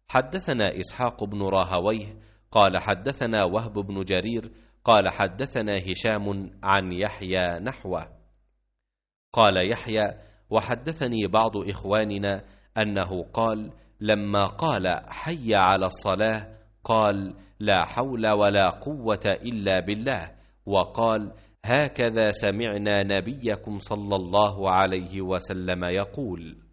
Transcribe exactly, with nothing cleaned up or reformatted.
حدثنا إسحاق بن راهويه قال حدثنا وهب بن جرير قال حدثنا هشام عن يحيى نحوه. قال يحيى: وحدثني بعض إخواننا أنه قال لما قال حي على الصلاة قال لا حول ولا قوة إلا بالله، وقال هكذا سمعنا نبيكم صلى الله عليه وسلم يقول.